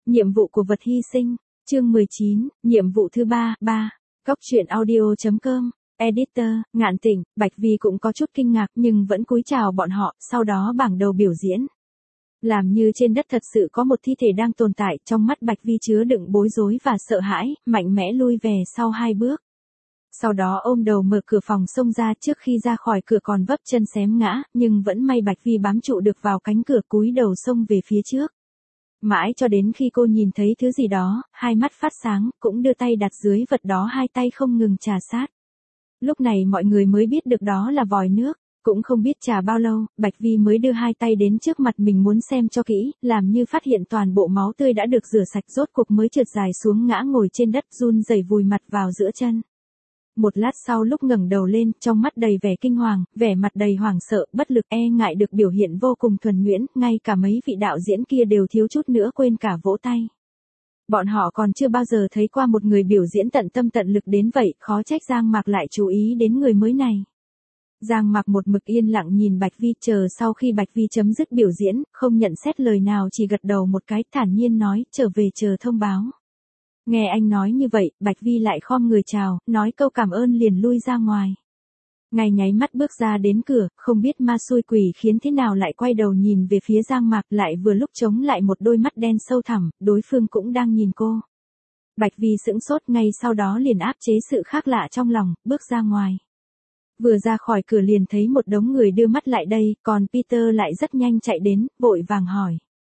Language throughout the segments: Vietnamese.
Nhiệm vụ của vật hy sinh, chương 19, nhiệm vụ thứ 3. Góc truyện audio.com, editor, Ngạn Tịnh, Bạch Vi cũng có chút kinh ngạc nhưng vẫn cúi chào bọn họ, sau đó bảng đầu biểu diễn. Làm như trên đất thật sự có một thi thể đang tồn tại, trong mắt Bạch Vi chứa đựng bối rối và sợ hãi, mạnh mẽ lui về sau 2 bước. Sau đó ôm đầu mở cửa phòng xông ra, trước khi ra khỏi cửa còn vấp chân xém ngã, nhưng vẫn may Bạch Vi bám trụ được vào cánh cửa, cúi đầu xông về phía trước. Mãi cho đến khi cô nhìn thấy thứ gì đó, hai mắt phát sáng, cũng đưa tay đặt dưới vật đó, hai tay không ngừng trà sát. Lúc này mọi người mới biết được đó là vòi nước, cũng không biết trà bao lâu, Bạch Vi mới đưa hai tay đến trước mặt mình muốn xem cho kỹ, làm như phát hiện toàn bộ máu tươi đã được rửa sạch, rốt cuộc mới trượt dài xuống ngã ngồi trên đất, run rẩy vùi mặt vào giữa chân. Một lát sau lúc ngẩng đầu lên, trong mắt đầy vẻ kinh hoàng, vẻ mặt đầy hoảng sợ, bất lực, e ngại được biểu hiện vô cùng thuần nhuyễn, ngay cả mấy vị đạo diễn kia đều thiếu chút nữa quên cả vỗ tay. Bọn họ còn chưa bao giờ thấy qua một người biểu diễn tận tâm tận lực đến vậy, khó trách Giang Mạc lại chú ý đến người mới này. Giang Mạc một mực yên lặng nhìn Bạch Vi, chờ sau khi Bạch Vi chấm dứt biểu diễn, không nhận xét lời nào, chỉ gật đầu một cái, thản nhiên nói, trở về chờ thông báo. Nghe anh nói như vậy, Bạch Vi lại khom người chào, nói câu cảm ơn liền lui ra ngoài. Ngay nháy mắt bước ra đến cửa, không biết ma xui quỷ khiến thế nào lại quay đầu nhìn về phía Giang Mạc, lại vừa lúc chống lại một đôi mắt đen sâu thẳm, đối phương cũng đang nhìn cô. Bạch Vi sững sốt, ngay sau đó liền áp chế sự khác lạ trong lòng, bước ra ngoài. Vừa ra khỏi cửa liền thấy một đống người đưa mắt lại đây, còn Peter lại rất nhanh chạy đến, vội vàng hỏi.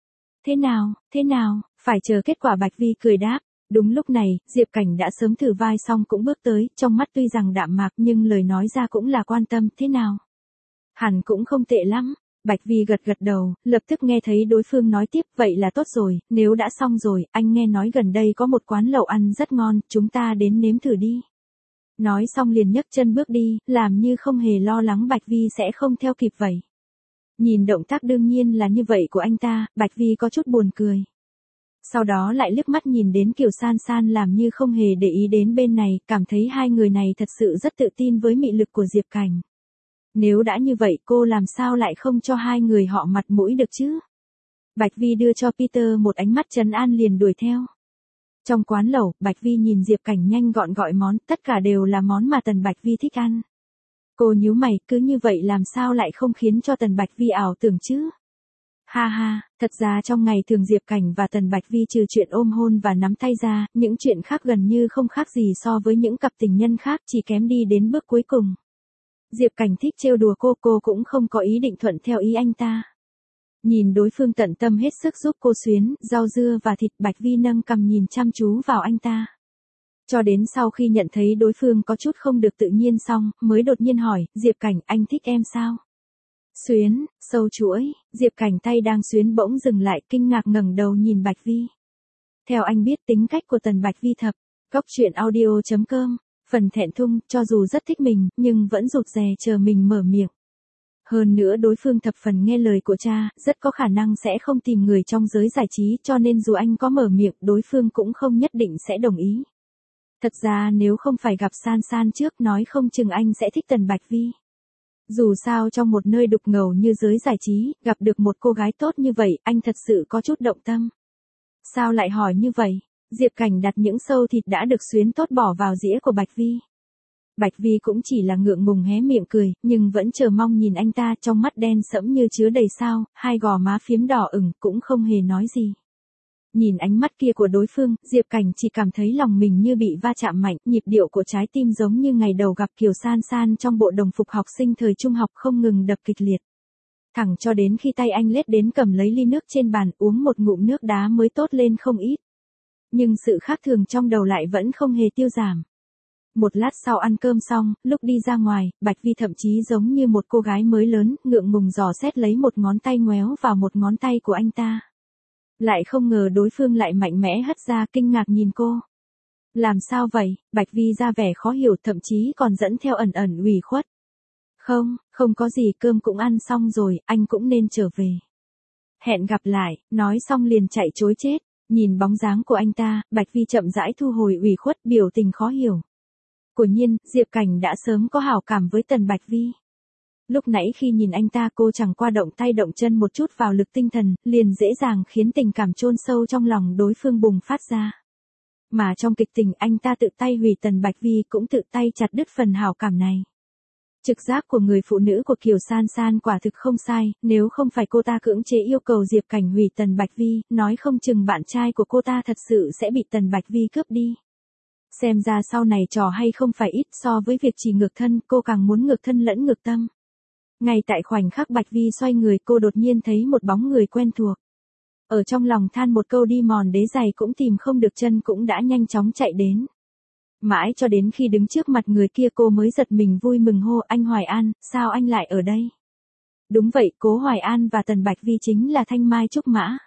Thế nào, phải chờ kết quả. Bạch Vi cười đáp. Đúng lúc này, Diệp Cảnh đã sớm thử vai xong cũng bước tới, trong mắt tuy rằng đạm mạc nhưng lời nói ra cũng là quan tâm, thế nào? Hẳn cũng không tệ lắm. Bạch Vi gật đầu, lập tức nghe thấy đối phương nói tiếp, vậy là tốt rồi, nếu đã xong rồi, anh nghe nói gần đây có một quán lẩu ăn rất ngon, chúng ta đến nếm thử đi. Nói xong liền nhấc chân bước đi, làm như không hề lo lắng Bạch Vi sẽ không theo kịp vậy. Nhìn động tác đương nhiên là như vậy của anh ta, Bạch Vi có chút buồn cười. Sau đó lại liếc mắt nhìn đến Kiều San San làm như không hề để ý đến bên này, cảm thấy hai người này thật sự rất tự tin với mị lực của Diệp Cảnh. Nếu đã như vậy cô làm sao lại không cho hai người họ mặt mũi được chứ? Bạch Vi đưa cho Peter một ánh mắt trấn an liền đuổi theo. Trong quán lẩu, Bạch Vi nhìn Diệp Cảnh nhanh gọn gọi món, tất cả đều là món mà Tần Bạch Vi thích ăn. Cô nhíu mày, cứ như vậy làm sao lại không khiến cho Tần Bạch Vi ảo tưởng chứ? Ha, thật ra trong ngày thường Diệp Cảnh và Tần Bạch Vi trừ chuyện ôm hôn và nắm tay ra, những chuyện khác gần như không khác gì so với những cặp tình nhân khác, chỉ kém đi đến bước cuối cùng. Diệp Cảnh thích trêu đùa cô cũng không có ý định thuận theo ý anh ta. Nhìn đối phương tận tâm hết sức giúp cô xuyến, rau dưa và thịt, Bạch Vi nâng cằm nhìn chăm chú vào anh ta. Cho đến sau khi nhận thấy đối phương có chút không được tự nhiên xong, mới đột nhiên hỏi, Diệp Cảnh, anh thích em sao? Xuyến, sâu chuỗi, Diệp Cảnh tay đang xuyến bỗng dừng lại, kinh ngạc ngẩng đầu nhìn Bạch Vi. Theo anh biết tính cách của Tần Bạch Vi thập, góc truyện audio.com, phần thẹn thùng, cho dù rất thích mình, nhưng vẫn rụt rè chờ mình mở miệng. Hơn nữa đối phương thập phần nghe lời của cha, rất có khả năng sẽ không tìm người trong giới giải trí, cho nên dù anh có mở miệng, đối phương cũng không nhất định sẽ đồng ý. Thật ra nếu không phải gặp San San trước, nói không chừng anh sẽ thích Tần Bạch Vi. Dù sao trong một nơi đục ngầu như giới giải trí, gặp được một cô gái tốt như vậy, anh thật sự có chút động tâm. Sao lại hỏi như vậy? Diệp Cảnh đặt những sâu thịt đã được xuyến tốt bỏ vào dĩa của Bạch Vi. Bạch Vi cũng chỉ là ngượng ngùng hé miệng cười, nhưng vẫn chờ mong nhìn anh ta, trong mắt đen sẫm như chứa đầy sao, hai gò má phím đỏ ửng, cũng không hề nói gì. Nhìn ánh mắt kia của đối phương, Diệp Cảnh chỉ cảm thấy lòng mình như bị va chạm mạnh, nhịp điệu của trái tim giống như ngày đầu gặp Kiều San San trong bộ đồng phục học sinh thời trung học không ngừng đập kịch liệt. Thẳng cho đến khi tay anh lết đến cầm lấy ly nước trên bàn, uống một ngụm nước đá mới tốt lên không ít. Nhưng sự khác thường trong đầu lại vẫn không hề tiêu giảm. Một lát sau ăn cơm xong, lúc đi ra ngoài, Bạch Vi thậm chí giống như một cô gái mới lớn, ngượng ngùng dò xét lấy một ngón tay ngoéo vào một ngón tay của anh ta. Lại không ngờ đối phương lại mạnh mẽ hất ra, kinh ngạc nhìn cô. Làm sao vậy? Bạch Vi ra vẻ khó hiểu, thậm chí còn dẫn theo ẩn ủy khuất. Không có gì, cơm cũng ăn xong rồi, anh cũng nên trở về. Hẹn gặp lại, nói xong liền chạy chối chết. Nhìn bóng dáng của anh ta, Bạch Vi chậm rãi thu hồi ủy khuất, biểu tình khó hiểu. Quả nhiên, Diệp Cảnh đã sớm có hảo cảm với Tần Bạch Vi. Lúc nãy khi nhìn anh ta cô chẳng qua động tay động chân một chút vào lực tinh thần, liền dễ dàng khiến tình cảm chôn sâu trong lòng đối phương bùng phát ra. Mà trong kịch tình anh ta tự tay hủy Tần Bạch Vi cũng tự tay chặt đứt phần hảo cảm này. Trực giác của người phụ nữ của Kiều San San quả thực không sai, nếu không phải cô ta cưỡng chế yêu cầu Diệp Cảnh hủy Tần Bạch Vi, nói không chừng bạn trai của cô ta thật sự sẽ bị Tần Bạch Vi cướp đi. Xem ra sau này trò hay không phải ít, so với việc chỉ ngược thân, cô càng muốn ngược thân lẫn ngược tâm. Ngay tại khoảnh khắc Bạch Vi xoay người, cô đột nhiên thấy một bóng người quen thuộc. Ở trong lòng than một câu đi mòn đế giày cũng tìm không được, chân cũng đã nhanh chóng chạy đến. Mãi cho đến khi đứng trước mặt người kia cô mới giật mình vui mừng hô: anh Hoài An, sao anh lại ở đây? Đúng vậy, Cố Hoài An và Tần Bạch Vi chính là thanh mai trúc mã.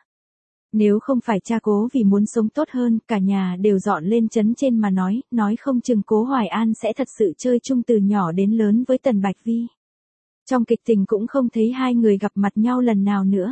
Nếu không phải cha Cố vì muốn sống tốt hơn, cả nhà đều dọn lên trấn trên mà nói không chừng Cố Hoài An sẽ thật sự chơi chung từ nhỏ đến lớn với Tần Bạch Vi. Trong kịch tình cũng không thấy hai người gặp mặt nhau lần nào nữa.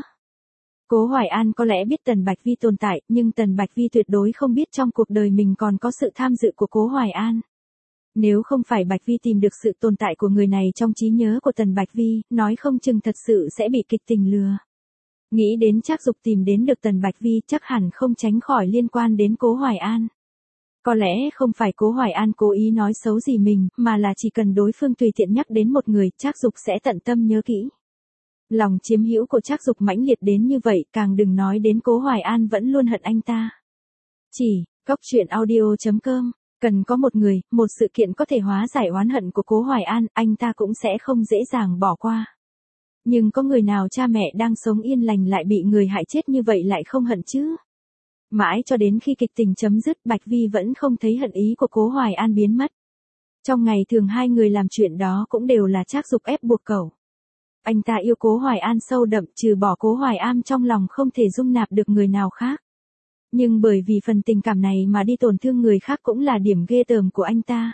Cố Hoài An có lẽ biết Tần Bạch Vi tồn tại, nhưng Tần Bạch Vi tuyệt đối không biết trong cuộc đời mình còn có sự tham dự của Cố Hoài An. Nếu không phải Bạch Vi tìm được sự tồn tại của người này trong trí nhớ của Tần Bạch Vi, nói không chừng thật sự sẽ bị kịch tình lừa. Nghĩ đến Trác Dục tìm đến được Tần Bạch Vi chắc hẳn không tránh khỏi liên quan đến Cố Hoài An. Có lẽ không phải Cố Hoài An cố ý nói xấu gì mình, mà là chỉ cần đối phương tùy tiện nhắc đến một người, Trác Dục sẽ tận tâm nhớ kỹ. Lòng chiếm hữu của Trác Dục mãnh liệt đến như vậy, càng đừng nói đến Cố Hoài An vẫn luôn hận anh ta. Góc truyện audio.com, cần có một người, một sự kiện có thể hóa giải oán hận của Cố Hoài An, anh ta cũng sẽ không dễ dàng bỏ qua. Nhưng có người nào cha mẹ đang sống yên lành lại bị người hại chết như vậy lại không hận chứ? Mãi cho đến khi kịch tình chấm dứt, Bạch Vi vẫn không thấy hận ý của Cố Hoài An biến mất. Trong ngày thường hai người làm chuyện đó cũng đều là Trác Dục ép buộc cậu. Anh ta yêu Cố Hoài An sâu đậm, trừ bỏ Cố Hoài An trong lòng không thể dung nạp được người nào khác. Nhưng bởi vì phần tình cảm này mà đi tổn thương người khác cũng là điểm ghê tởm của anh ta.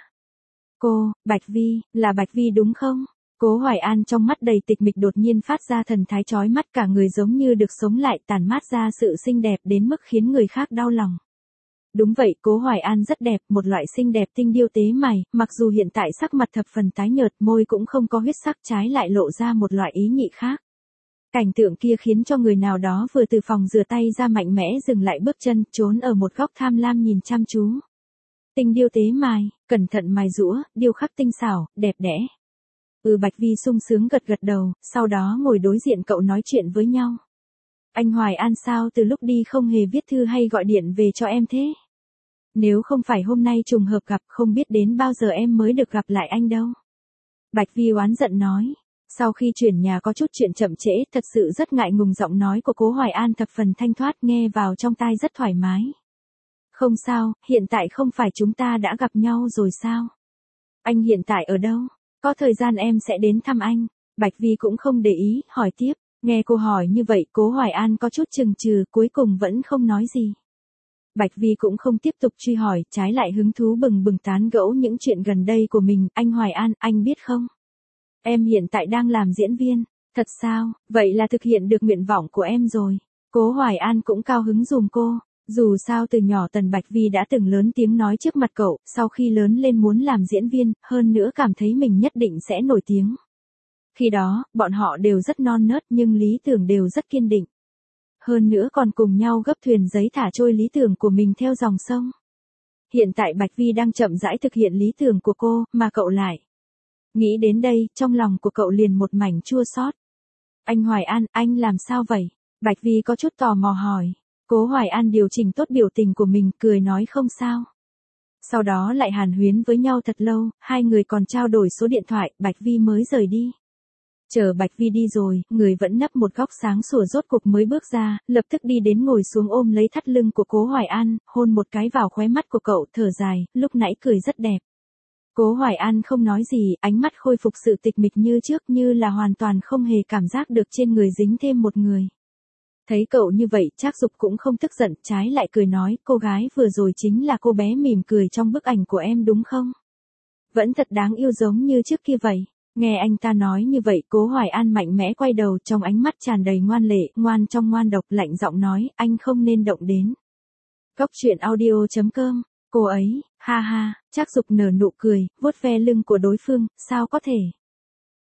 Cô, Bạch Vi, là Bạch Vi đúng không? Cố Hoài An trong mắt đầy tịch mịch đột nhiên phát ra thần thái chói mắt, cả người giống như được sống lại, tản mát ra sự xinh đẹp đến mức khiến người khác đau lòng. Đúng vậy, Cố Hoài An rất đẹp, một loại xinh đẹp tinh điêu tế mày, mặc dù hiện tại sắc mặt thập phần tái nhợt, môi cũng không có huyết sắc, trái lại lộ ra một loại ý nhị khác. Cảnh tượng kia khiến cho người nào đó vừa từ phòng rửa tay ra mạnh mẽ dừng lại bước chân, trốn ở một góc tham lam nhìn chăm chú. Tinh điêu tế mài, cẩn thận mài rũa, điêu khắc tinh xảo, đẹp đẽ. Bạch Vi sung sướng gật gật đầu, sau đó ngồi đối diện cậu nói chuyện với nhau. Anh Hoài An sao từ lúc đi không hề viết thư hay gọi điện về cho em thế? Nếu không phải hôm nay trùng hợp gặp, không biết đến bao giờ em mới được gặp lại anh đâu. Bạch Vi oán giận nói. Sau khi chuyển nhà có chút chuyện chậm trễ, thật sự rất ngại ngùng, giọng nói của Cố Hoài An thập phần thanh thoát, nghe vào trong tai rất thoải mái. Không sao, hiện tại không phải chúng ta đã gặp nhau rồi sao? Anh hiện tại ở đâu? Có thời gian em sẽ đến thăm anh. Bạch Vi cũng không để ý, hỏi tiếp. Nghe cô hỏi như vậy, Cố Hoài An có chút chừng chừ, cuối cùng vẫn không nói gì. Bạch Vi cũng không tiếp tục truy hỏi, trái lại hứng thú bừng bừng tán gẫu những chuyện gần đây của mình. Anh Hoài An, anh biết không? Em hiện tại đang làm diễn viên. Thật sao? Vậy là thực hiện được nguyện vọng của em rồi. Cố Hoài An cũng cao hứng giùm cô. Dù sao từ nhỏ Tần Bạch Vi đã từng lớn tiếng nói trước mặt cậu, sau khi lớn lên muốn làm diễn viên, hơn nữa cảm thấy mình nhất định sẽ nổi tiếng. Khi đó, bọn họ đều rất non nớt nhưng lý tưởng đều rất kiên định. Hơn nữa còn cùng nhau gấp thuyền giấy thả trôi lý tưởng của mình theo dòng sông. Hiện tại Bạch Vi đang chậm rãi thực hiện lý tưởng của cô, mà cậu lại. Nghĩ đến đây, trong lòng của cậu liền một mảnh chua xót. Anh Hoài An, anh làm sao vậy? Bạch Vi có chút tò mò hỏi. Cố Hoài An điều chỉnh tốt biểu tình của mình, cười nói không sao. Sau đó lại hàn huyến với nhau thật lâu, hai người còn trao đổi số điện thoại, Bạch Vi mới rời đi. Chờ Bạch Vi đi rồi, người vẫn nấp một góc sáng sủa rốt cục mới bước ra, lập tức đi đến ngồi xuống ôm lấy thắt lưng của Cố Hoài An, hôn một cái vào khóe mắt của cậu, thở dài, lúc nãy cười rất đẹp. Cố Hoài An không nói gì, ánh mắt khôi phục sự tịch mịch như trước, như là hoàn toàn không hề cảm giác được trên người dính thêm một người. Thấy cậu như vậy, Trác Dục cũng không tức giận, trái lại cười nói, cô gái vừa rồi chính là cô bé mỉm cười trong bức ảnh của em đúng không? Vẫn thật đáng yêu giống như trước kia vậy. Nghe anh ta nói như vậy, Cố Hoài An mạnh mẽ quay đầu, trong ánh mắt tràn đầy ngoan lệ, ngoan trong ngoan độc, lạnh giọng nói, anh không nên động đến. Góc truyện audio.com, cô ấy, ha ha, Trác Dục nở nụ cười, vuốt ve lưng của đối phương, sao có thể.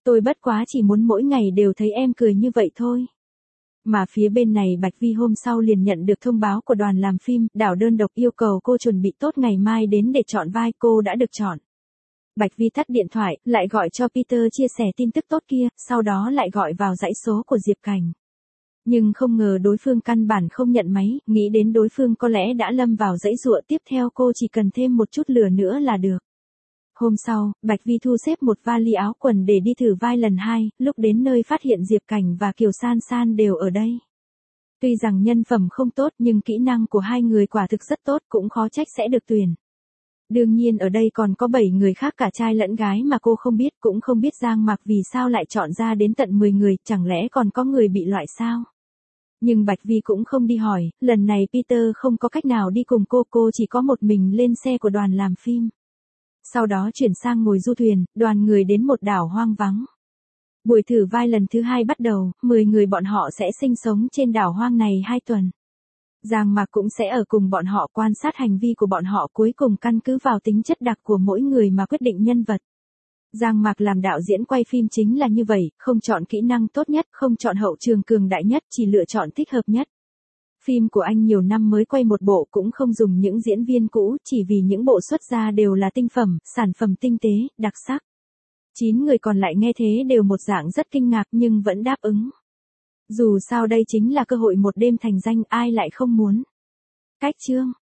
Tôi bất quá chỉ muốn mỗi ngày đều thấy em cười như vậy thôi. Mà phía bên này Bạch Vi hôm sau liền nhận được thông báo của đoàn làm phim, đảo đơn độc yêu cầu cô chuẩn bị tốt ngày mai đến để chọn vai, cô đã được chọn. Bạch Vi tắt điện thoại, lại gọi cho Peter chia sẻ tin tức tốt kia, sau đó lại gọi vào dãy số của Diệp Cảnh. Nhưng không ngờ đối phương căn bản không nhận máy, nghĩ đến đối phương có lẽ đã lâm vào dãy giụa, tiếp theo cô chỉ cần thêm một chút lửa nữa là được. Hôm sau, Bạch Vi thu xếp một vali áo quần để đi thử vai lần 2, lúc đến nơi phát hiện Diệp Cảnh và Kiều San San đều ở đây. Tuy rằng nhân phẩm không tốt nhưng kỹ năng của hai người quả thực rất tốt, cũng khó trách sẽ được tuyển. Đương nhiên ở đây còn có 7 người khác cả trai lẫn gái mà cô không biết, cũng không biết Giang Mạc vì sao lại chọn ra đến tận 10 người, chẳng lẽ còn có người bị loại sao? Nhưng Bạch Vi cũng không đi hỏi, lần này Peter không có cách nào đi cùng cô chỉ có một mình lên xe của đoàn làm phim. Sau đó chuyển sang ngồi du thuyền, đoàn người đến một đảo hoang vắng. Buổi thử vai lần thứ 2 bắt đầu, 10 người bọn họ sẽ sinh sống trên đảo hoang này 2 tuần. Giang Mạc cũng sẽ ở cùng bọn họ quan sát hành vi của bọn họ, cuối cùng căn cứ vào tính chất đặc của mỗi người mà quyết định nhân vật. Giang Mạc làm đạo diễn quay phim chính là như vậy, không chọn kỹ năng tốt nhất, không chọn hậu trường cường đại nhất, chỉ lựa chọn thích hợp nhất. Phim của anh nhiều năm mới quay một bộ, cũng không dùng những diễn viên cũ, chỉ vì những bộ xuất ra đều là tinh phẩm, sản phẩm tinh tế, đặc sắc. 9 người còn lại nghe thế đều một dạng rất kinh ngạc nhưng vẫn đáp ứng. Dù sao đây chính là cơ hội một đêm thành danh, ai lại không muốn. Cách chương